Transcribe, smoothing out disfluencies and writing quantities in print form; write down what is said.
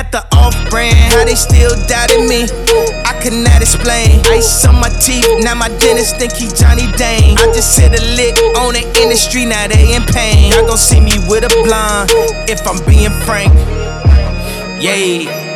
got the off-brand, how they still doubted me, I cannot explain. Ice on my teeth, now my dentist think he Johnny Dane. I just hit a lick on the industry, now they in pain. Y'all gon' see me with a blonde, if I'm being frank. Yeah.